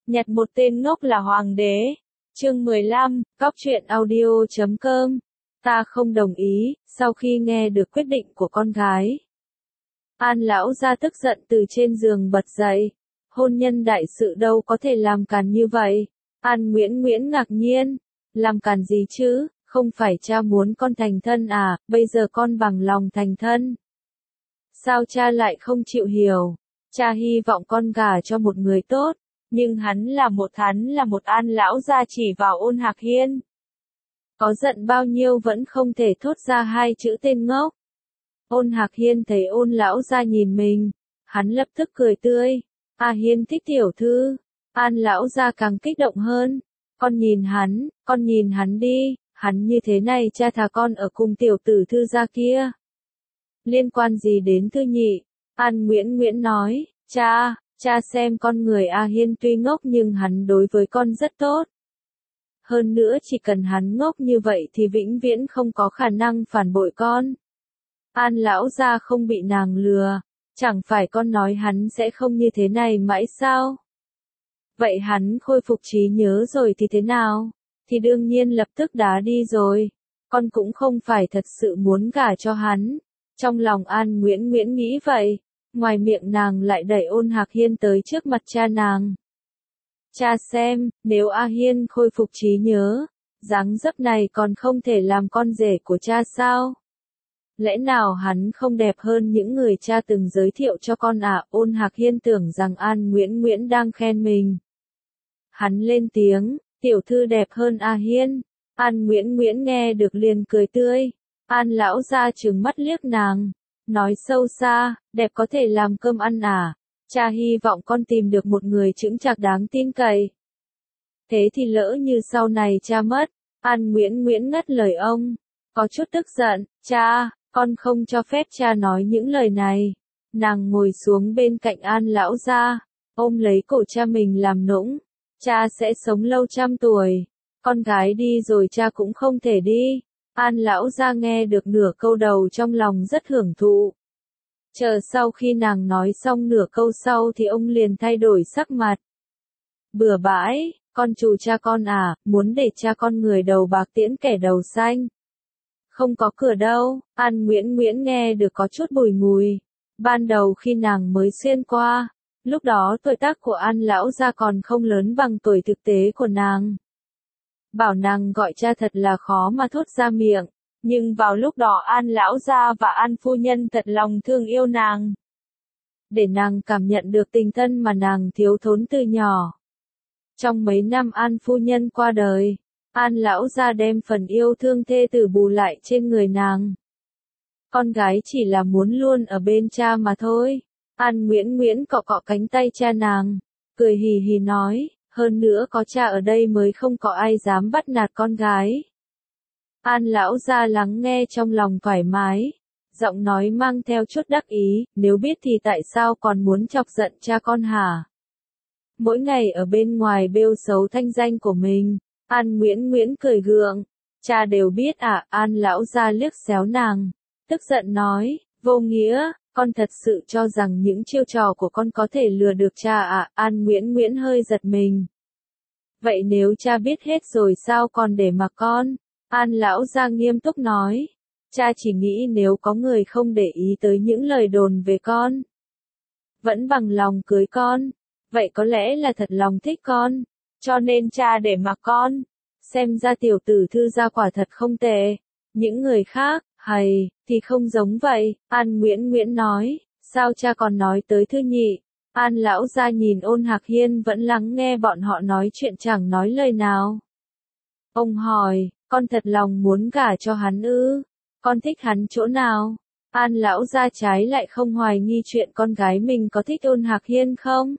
Nhặt một tên ngốc là hoàng đế. Chương 15, Cóc truyện audio.com. Ta không đồng ý, sau khi nghe được quyết định của con gái. An lão gia tức giận từ trên giường bật dậy. Hôn nhân đại sự đâu có thể làm càn như vậy. An Nguyễn ngạc nhiên. Làm càn gì chứ, không phải cha muốn con thành thân à, bây giờ con bằng lòng thành thân. Sao cha lại không chịu hiểu? Cha hy vọng con gả cho một người tốt. Nhưng hắn là một An lão gia chỉ vào Ôn Hạc Hiên. Có giận bao nhiêu vẫn không thể thốt ra hai chữ tên ngốc. Ôn Hạc Hiên thấy Ôn lão gia nhìn mình, hắn lập tức cười tươi. A Hiên thích tiểu thư. An lão gia càng kích động hơn. Con nhìn hắn đi, hắn như thế này cha thà con ở cùng tiểu tử thư gia kia. Liên quan gì đến Thư Nhị? An Nguyễn nói, cha xem con người A Hiên tuy ngốc nhưng hắn đối với con rất tốt. Hơn nữa chỉ cần hắn ngốc như vậy thì vĩnh viễn không có khả năng phản bội con. An lão gia không bị nàng lừa, chẳng phải con nói hắn sẽ không như thế này mãi sao? Vậy hắn khôi phục trí nhớ rồi thì thế nào? Thì đương nhiên lập tức đá đi rồi. Con cũng không phải thật sự muốn gả cho hắn. Trong lòng An Nguyễn nghĩ vậy. Ngoài miệng nàng lại đẩy Ôn Hạc Hiên tới trước mặt cha nàng. Cha xem, nếu A Hiên khôi phục trí nhớ, dáng dấp này còn không thể làm con rể của cha sao? Lẽ nào hắn không đẹp hơn những người cha từng giới thiệu cho con à? Ôn Hạc Hiên tưởng rằng An Nguyễn đang khen mình. Hắn lên tiếng, tiểu thư đẹp hơn A Hiên. An Nguyễn nghe được liền cười tươi. An lão gia trừng mắt liếc nàng, nói sâu xa, đẹp có thể làm cơm ăn à? Cha hy vọng con tìm được một người chững chạc đáng tin cậy. Thế thì lỡ như sau này cha mất. An Nguyễn ngắt lời ông, có chút tức giận. Cha, con không cho phép cha nói những lời này. Nàng ngồi xuống bên cạnh An lão gia, ôm lấy cổ cha mình làm nũng. Cha sẽ sống lâu 100 tuổi. Con gái đi rồi cha cũng không thể đi. An lão gia nghe được nửa câu đầu trong lòng rất hưởng thụ. Chờ sau khi nàng nói xong nửa câu sau thì ông liền thay đổi sắc mặt. Bừa bãi, con trù cha con à, muốn để cha con người đầu bạc tiễn kẻ đầu xanh. Không có cửa đâu. An Nguyễn nghe được có chút bùi ngùi. Ban đầu khi nàng mới xuyên qua, lúc đó tuổi tác của An lão gia còn không lớn bằng tuổi thực tế của nàng. Bảo nàng gọi cha thật là khó mà thốt ra miệng, nhưng vào lúc đó An lão gia và An phu nhân thật lòng thương yêu nàng. Để nàng cảm nhận được tình thân mà nàng thiếu thốn từ nhỏ. Trong mấy năm An phu nhân qua đời, An lão gia đem phần yêu thương thê tử bù lại trên người nàng. Con gái chỉ là muốn luôn ở bên cha mà thôi. An Nguyễn cọ cánh tay cha nàng, cười hì hì nói, hơn nữa có cha ở đây mới không có ai dám bắt nạt con gái. An lão gia lắng nghe trong lòng thoải mái, giọng nói mang theo chút đắc ý, nếu biết thì tại sao còn muốn chọc giận cha con hả? Mỗi ngày ở bên ngoài bêu xấu thanh danh của mình. An Nguyễn cười gượng, cha đều biết à? An lão gia liếc xéo nàng, tức giận nói, vô nghĩa, con thật sự cho rằng những chiêu trò của con có thể lừa được cha à? An Nguyễn hơi giật mình. Vậy nếu cha biết hết rồi sao còn để mặc con? An lão gia nghiêm túc nói, cha chỉ nghĩ nếu có người không để ý tới những lời đồn về con, vẫn bằng lòng cưới con, vậy có lẽ là thật lòng thích con, cho nên cha để mặc con. Xem ra tiểu tử thư gia quả thật không tệ. Những người khác, thì không giống vậy. An Nguyễn nói, sao cha còn nói tới Thư Nhị? An lão gia nhìn Ôn Hạc Hiên vẫn lắng nghe bọn họ nói chuyện chẳng nói lời nào. Ông hỏi, con thật lòng muốn gả cho hắn ư? Con thích hắn chỗ nào? An lão gia trái lại không hoài nghi chuyện con gái mình có thích Ôn Hạc Hiên không?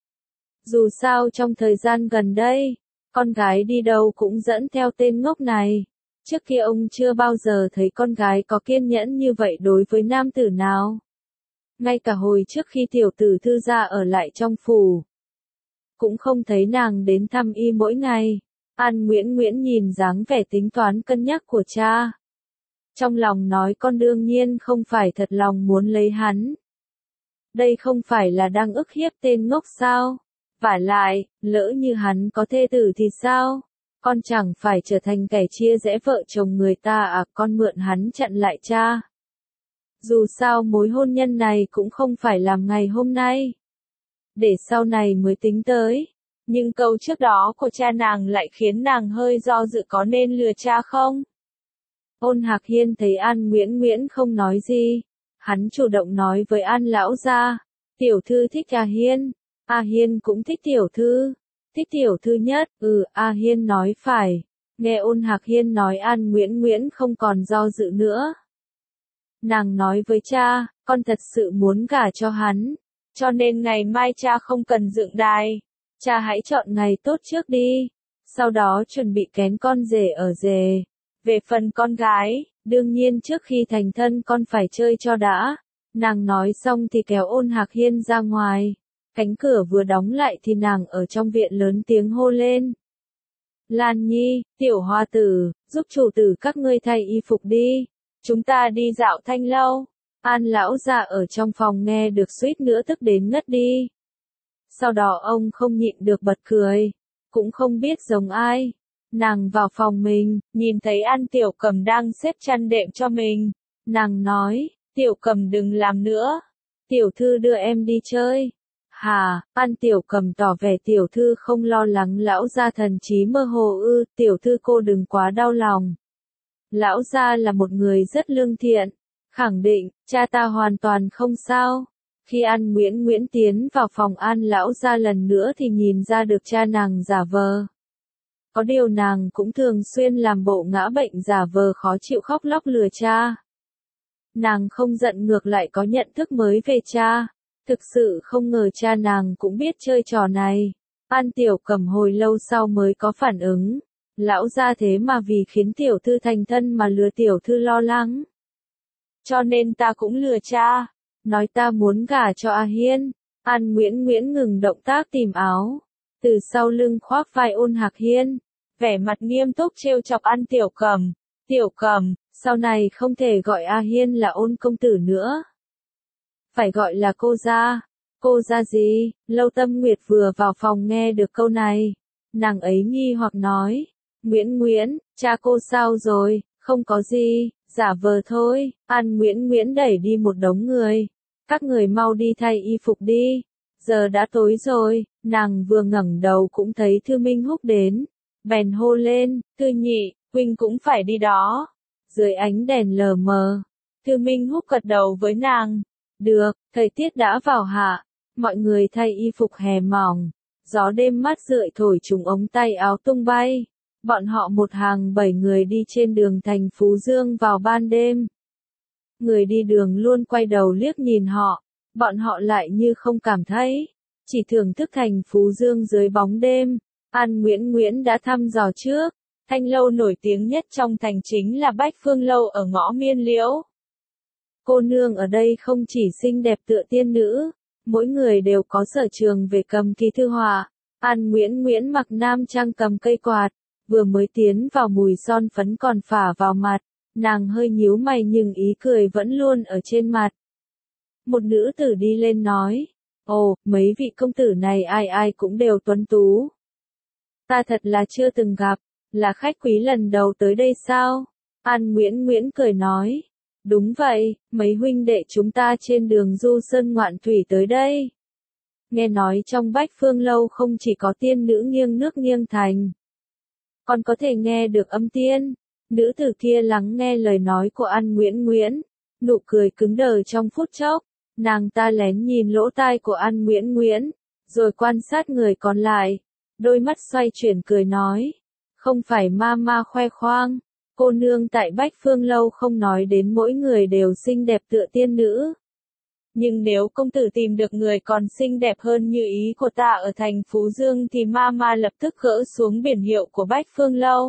Dù sao trong thời gian gần đây, con gái đi đâu cũng dẫn theo tên ngốc này. Trước kia ông chưa bao giờ thấy con gái có kiên nhẫn như vậy đối với nam tử nào. Ngay cả hồi trước khi tiểu tử thư gia ở lại trong phủ, cũng không thấy nàng đến thăm y mỗi ngày. An Nguyễn nhìn dáng vẻ tính toán cân nhắc của cha. Trong lòng nói con đương nhiên không phải thật lòng muốn lấy hắn. Đây không phải là đang ức hiếp tên ngốc sao? Vả lại, lỡ như hắn có thê tử thì sao? Con chẳng phải trở thành kẻ chia rẽ vợ chồng người ta à, con mượn hắn chặn lại cha. Dù sao mối hôn nhân này cũng không phải làm ngày hôm nay. Để sau này mới tính tới. Nhưng câu trước đó của cha nàng lại khiến nàng hơi do dự có nên lừa cha không? Ôn Hạc Hiên thấy An Nguyễn Nguyễn không nói gì. Hắn chủ động nói với An lão gia, tiểu thư thích A Hiên. A Hiên cũng thích tiểu thư. Thích tiểu thư nhất, A Hiên nói phải. Nghe Ôn Hạc Hiên nói An Nguyễn Nguyễn không còn do dự nữa. Nàng nói với cha, con thật sự muốn gả cho hắn. Cho nên ngày mai cha không cần dựng đài. Cha hãy chọn ngày tốt trước đi. Sau đó chuẩn bị kén con rể ở rể. Về phần con gái, đương nhiên trước khi thành thân con phải chơi cho đã. Nàng nói xong thì kéo Ôn Hạc Hiên ra ngoài. Cánh cửa vừa đóng lại thì nàng ở trong viện lớn tiếng hô lên. Lan Nhi, tiểu hoa tử, giúp chủ tử các ngươi thay y phục đi. Chúng ta đi dạo thanh lâu. An lão già ở trong phòng nghe được suýt nữa tức đến ngất đi. Sau đó ông không nhịn được bật cười. Cũng không biết giống ai. Nàng vào phòng mình, nhìn thấy An Tiểu Cầm đang xếp chăn đệm cho mình. Nàng nói, Tiểu Cầm đừng làm nữa. Tiểu thư đưa em đi chơi. Hà, An Tiểu Cầm tỏ vẻ tiểu thư không lo lắng lão gia thần trí mơ hồ ư, tiểu thư cô đừng quá đau lòng. Lão gia là một người rất lương thiện, khẳng định, cha ta hoàn toàn không sao. Khi An Nguyễn Nguyễn tiến vào phòng An lão gia lần nữa thì nhìn ra được cha nàng giả vờ. Có điều nàng cũng thường xuyên làm bộ ngã bệnh giả vờ khó chịu khóc lóc lừa cha. Nàng không giận ngược lại có nhận thức mới về cha. Thực sự không ngờ cha nàng cũng biết chơi trò này. An Tiểu Cầm hồi lâu sau mới có phản ứng. Lão gia thế mà vì khiến tiểu thư thành thân mà lừa tiểu thư lo lắng. Cho nên ta cũng lừa cha. Nói ta muốn gả cho A Hiên. An Nguyễn Nguyễn ngừng động tác tìm áo. Từ sau lưng khoác vai Ôn Hạc Hiên. Vẻ mặt nghiêm túc trêu chọc An Tiểu Cầm. Tiểu Cầm, sau này không thể gọi A Hiên là Ôn công tử nữa. Phải gọi là cô gia. Cô gia gì? Lâu Tâm Nguyệt vừa vào phòng nghe được câu này. Nàng ấy nghi hoặc nói. Nguyễn Nguyễn, cha cô sao rồi? Không có gì, giả vờ thôi. An Nguyễn Nguyễn đẩy đi một đống người. Các người mau đi thay y phục đi. Giờ đã tối rồi, nàng vừa ngẩng đầu cũng thấy Thư Minh Húc đến. Bèn hô lên, Thư nhị, huynh cũng phải đi đó. Dưới ánh đèn lờ mờ, Thư Minh Húc gật đầu với nàng. Được, thời tiết đã vào hạ. Mọi người thay y phục hè mỏng. Gió đêm mát rượi thổi trúng ống tay áo tung bay. Bọn họ một hàng 7 người đi trên đường thành Phú Dương vào ban đêm. Người đi đường luôn quay đầu liếc nhìn họ. Bọn họ lại như không cảm thấy. Chỉ thưởng thức thành Phú Dương dưới bóng đêm. An Nguyễn Nguyễn đã thăm dò trước. Thanh lâu nổi tiếng nhất trong thành chính là Bách Phương Lâu ở ngõ Miên Liễu. Cô nương ở đây không chỉ xinh đẹp tựa tiên nữ. Mỗi người đều có sở trường về cầm kỳ thư họa. An Nguyễn Nguyễn mặc nam trang cầm cây quạt. Vừa mới tiến vào mùi son phấn còn phả vào mặt. Nàng hơi nhíu mày nhưng ý cười vẫn luôn ở trên mặt. Một nữ tử đi lên nói. Ồ, mấy vị công tử này ai ai cũng đều tuấn tú. Ta thật là chưa từng gặp. Là khách quý lần đầu tới đây sao? An Nguyễn Nguyễn cười nói. Đúng vậy, mấy huynh đệ chúng ta trên đường du sơn ngoạn thủy tới đây. Nghe nói trong Bách Phương Lâu không chỉ có tiên nữ nghiêng nước nghiêng thành. Còn có thể nghe được âm tiên. Nữ tử kia lắng nghe lời nói của An Nguyễn Nguyễn. Nụ cười cứng đờ trong phút chốc. Nàng ta lén nhìn lỗ tai của An Nguyễn Nguyễn. Rồi quan sát người còn lại. Đôi mắt xoay chuyển cười nói. Không phải ma khoe khoang. Cô nương tại Bách Phương Lâu không nói đến mỗi người đều xinh đẹp tựa tiên nữ. Nhưng nếu công tử tìm được người còn xinh đẹp hơn như ý của ta ở thành Phú Dương thì ma lập tức gỡ xuống biển hiệu của Bách Phương Lâu.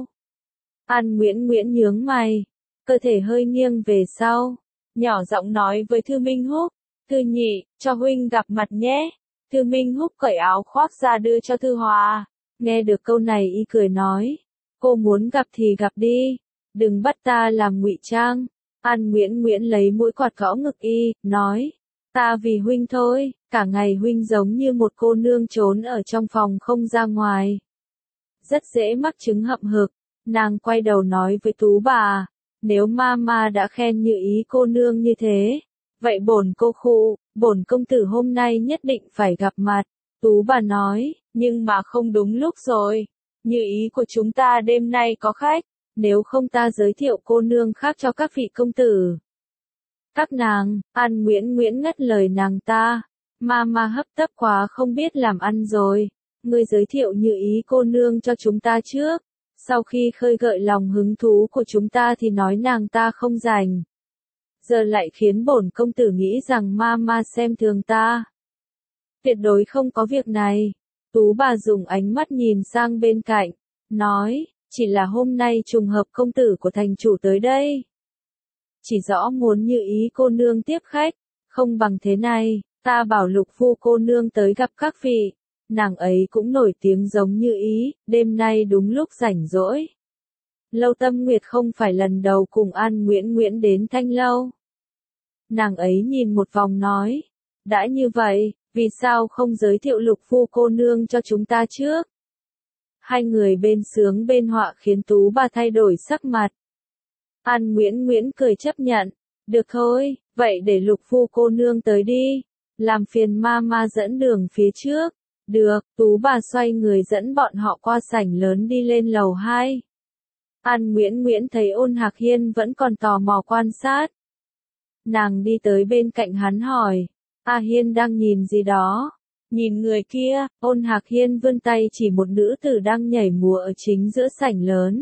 An Nguyễn Nguyễn nhướng mày. Cơ thể hơi nghiêng về sau. Nhỏ giọng nói với Thư Minh Húc. Thư nhị, cho huynh gặp mặt nhé. Thư Minh Húc cởi áo khoác ra đưa cho Thư Hòa. Nghe được câu này y cười nói. Cô muốn gặp thì gặp đi. Đừng bắt ta làm ngụy trang. An Nguyễn Nguyễn lấy mũi quạt gõ ngực y, nói. Ta vì huynh thôi. cả ngày huynh giống như một cô nương trốn ở trong phòng không ra ngoài. Rất dễ mắc chứng hậm hực, nàng quay đầu nói với Tú bà, nếu mama đã khen như ý cô nương như thế, vậy bổn công tử hôm nay nhất định phải gặp mặt. Tú bà nói, nhưng mà không đúng lúc rồi, như ý của chúng ta đêm nay có khách, nếu không ta giới thiệu cô nương khác cho các vị công tử. Các nàng, An Nguyễn ngắt lời nàng ta, mama hấp tấp quá không biết làm ăn rồi, ngươi giới thiệu như ý cô nương cho chúng ta trước, sau khi khơi gợi lòng hứng thú của chúng ta thì nói nàng ta không rảnh. Giờ lại khiến bổn công tử nghĩ rằng mama xem thường ta. Tuyệt đối không có việc này. Tú bà dùng ánh mắt nhìn sang bên cạnh, nói, chỉ là hôm nay trùng hợp công tử của thành chủ tới đây. Chỉ rõ muốn như ý cô nương tiếp khách, không bằng thế này, ta bảo Lục Phu cô nương tới gặp các vị. Nàng ấy cũng nổi tiếng giống như ý, đêm nay đúng lúc rảnh rỗi. Lâu Tâm Nguyệt không phải lần đầu cùng An Nguyễn đến Thanh Lâu. Nàng ấy nhìn một vòng nói, đã như vậy, vì sao không giới thiệu Lục Phu cô nương cho chúng ta trước? Hai người bên sướng bên họa khiến Tú bà thay đổi sắc mặt. An Nguyễn cười chấp nhận, được thôi, vậy để Lục Phu cô nương tới đi, làm phiền mama dẫn đường phía trước. Được, Tú bà xoay người dẫn bọn họ qua sảnh lớn đi lên lầu 2. An Nguyễn thấy Ôn Hạc Hiên vẫn còn tò mò quan sát. Nàng đi tới bên cạnh hắn hỏi, A Hiên đang nhìn gì đó? Nhìn người kia, Ôn Hạc Hiên vươn tay chỉ một nữ tử đang nhảy múa ở chính giữa sảnh lớn.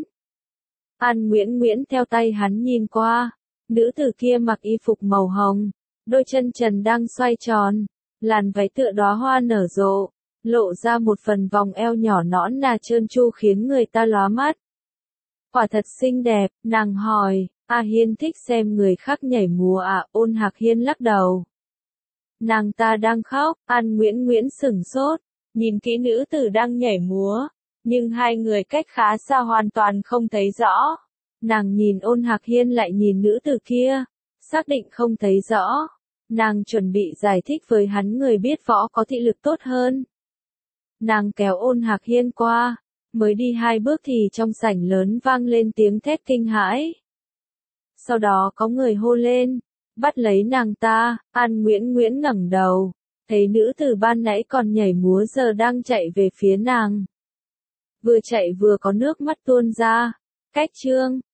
An Nguyễn theo tay hắn nhìn qua, nữ tử kia mặc y phục màu hồng, đôi chân trần đang xoay tròn, làn váy tựa đóa hoa nở rộ, lộ ra một phần vòng eo nhỏ nõn nà trơn tru khiến người ta lóa mắt. Quả thật xinh đẹp, nàng hỏi, A Hiên thích xem người khác nhảy múa à? Ôn Hạc Hiên lắc đầu. Nàng ta đang khóc, An Nguyễn sửng sốt, nhìn kỹ nữ tử đang nhảy múa, nhưng hai người cách khá xa hoàn toàn không thấy rõ. Nàng nhìn Ôn Hạc Hiên lại nhìn nữ tử kia, xác định không thấy rõ. Nàng chuẩn bị giải thích với hắn người biết võ có thị lực tốt hơn. Nàng kéo Ôn Hạc Hiên qua, mới đi 2 bước thì trong sảnh lớn vang lên tiếng thét kinh hãi. Sau đó có người hô lên, bắt lấy nàng ta. An Nguyễn ngẩng đầu, thấy nữ tử ban nãy còn nhảy múa giờ đang chạy về phía nàng. Vừa chạy vừa có nước mắt tuôn ra. Cách chương